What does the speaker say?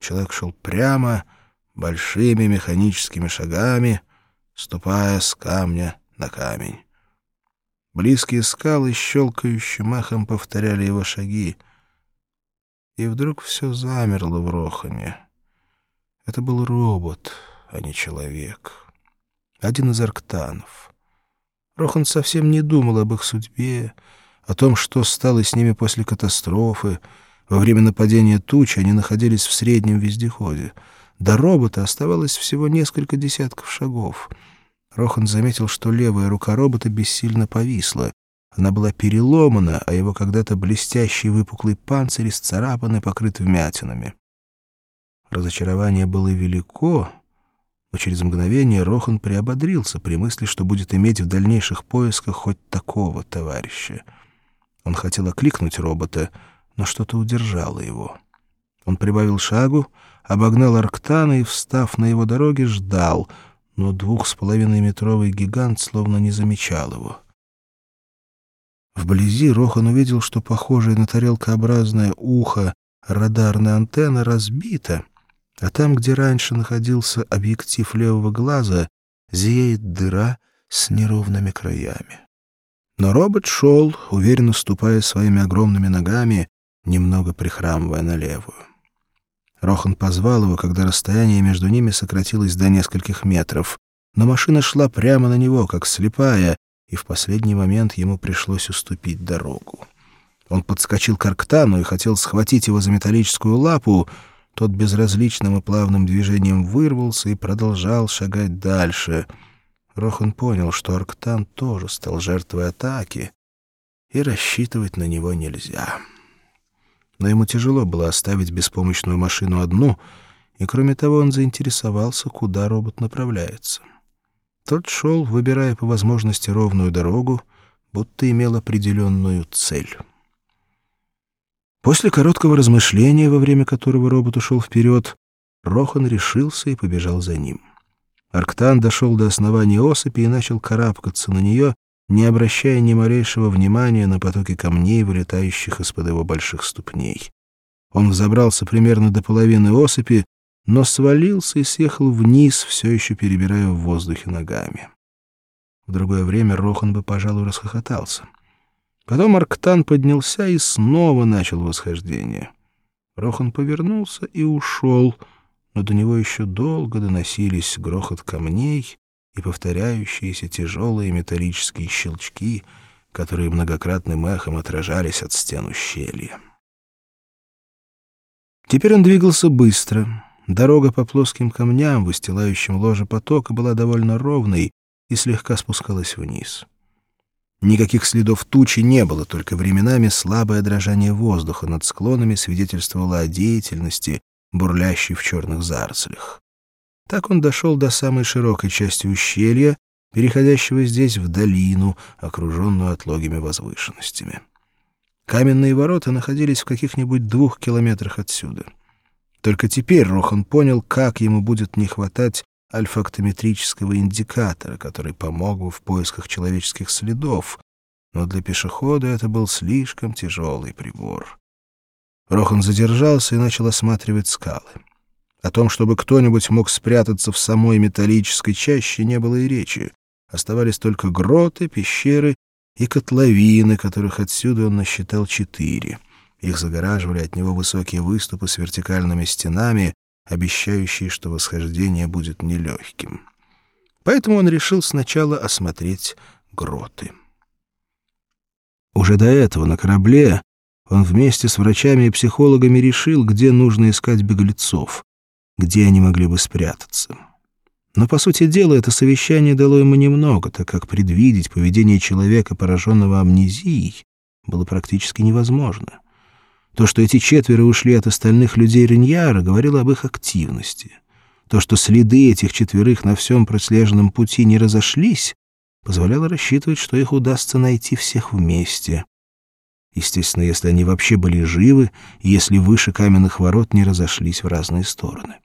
Человек шел прямо, большими механическими шагами, ступая с камня на камень. Близкие скалы щелкающим эхом повторяли его шаги. И вдруг все замерло в Рохане. Это был робот, а не человек. Один из арктанов. Рохан совсем не думал об их судьбе, о том, что стало с ними после катастрофы. Во время нападения туч они находились в среднем вездеходе. До робота оставалось всего несколько десятков шагов. Рохан заметил, что левая рука робота бессильно повисла. Она была переломана, а его когда-то блестящий выпуклый панцирь исцарапан и покрыт вмятинами. Разочарование было велико, но через мгновение Рохан приободрился при мысли, что будет иметь в дальнейших поисках хоть такого товарища. Он хотел окликнуть робота, но что-то удержало его. Он прибавил шагу, обогнал Арктана и, встав на его дороге, ждал, но 2,5-метровый гигант словно не замечал его. Вблизи Рохан увидел, что похожее на тарелкообразное ухо радарная антенна разбита, а там, где раньше находился объектив левого глаза, зияет дыра с неровными краями. Но робот шел, уверенно ступая своими огромными ногами, немного прихрамывая на левую. Рохан позвал его, когда расстояние между ними сократилось до нескольких метров, но машина шла прямо на него, как слепая, и в последний момент ему пришлось уступить дорогу. Он подскочил к Арктану и хотел схватить его за металлическую лапу. Тот безразличным и плавным движением вырвался и продолжал шагать дальше. Рохан понял, что Арктан тоже стал жертвой атаки, и рассчитывать на него нельзя. Но ему тяжело было оставить беспомощную машину одну, и, кроме того, он заинтересовался, куда робот направляется. Тот шел, выбирая по возможности ровную дорогу, будто имел определенную цель. После короткого размышления, во время которого робот ушел вперед, Рохан решился и побежал за ним. Арктан дошел до основания осыпи и начал карабкаться на нее, не обращая ни малейшего внимания на потоки камней, вылетающих из-под его больших ступней. Он взобрался примерно до половины осыпи, но свалился и съехал вниз, все еще перебирая в воздухе ногами. В другое время Рохан бы, пожалуй, расхохотался. Потом Арктан поднялся и снова начал восхождение. Рохан повернулся и ушел, но до него еще долго доносились грохот камней и повторяющиеся тяжелые металлические щелчки, которые многократным эхом отражались от стен ущелья. Теперь он двигался быстро. Дорога по плоским камням, выстилающим ложе потока, была довольно ровной и слегка спускалась вниз. Никаких следов тучи не было, только временами слабое дрожание воздуха над склонами свидетельствовало о деятельности, бурлящей в черных зарослях. Так он дошел до самой широкой части ущелья, переходящего здесь в долину, окруженную отлогими возвышенностями. Каменные ворота находились в каких-нибудь 2 километрах отсюда. Только теперь Рохан понял, как ему будет не хватать альфактометрического индикатора, который помог бы в поисках человеческих следов, но для пешехода это был слишком тяжелый прибор. Рохан задержался и начал осматривать скалы. О том, чтобы кто-нибудь мог спрятаться в самой металлической чаще, не было и речи. Оставались только гроты, пещеры и котловины, которых отсюда он насчитал 4. Их загораживали от него высокие выступы с вертикальными стенами, обещающие, что восхождение будет нелегким. Поэтому он решил сначала осмотреть гроты. Уже до этого на корабле он вместе с врачами и психологами решил, где нужно искать беглецов, где они могли бы спрятаться. Но, по сути дела, это совещание дало ему немного, так как предвидеть поведение человека, пораженного амнезией, было практически невозможно. То, что эти 4 ушли от остальных людей Риньяра, говорило об их активности. То, что следы этих 4 на всем прослеженном пути не разошлись, позволяло рассчитывать, что их удастся найти всех вместе. Естественно, если они вообще были живы, и если выше каменных ворот не разошлись в разные стороны.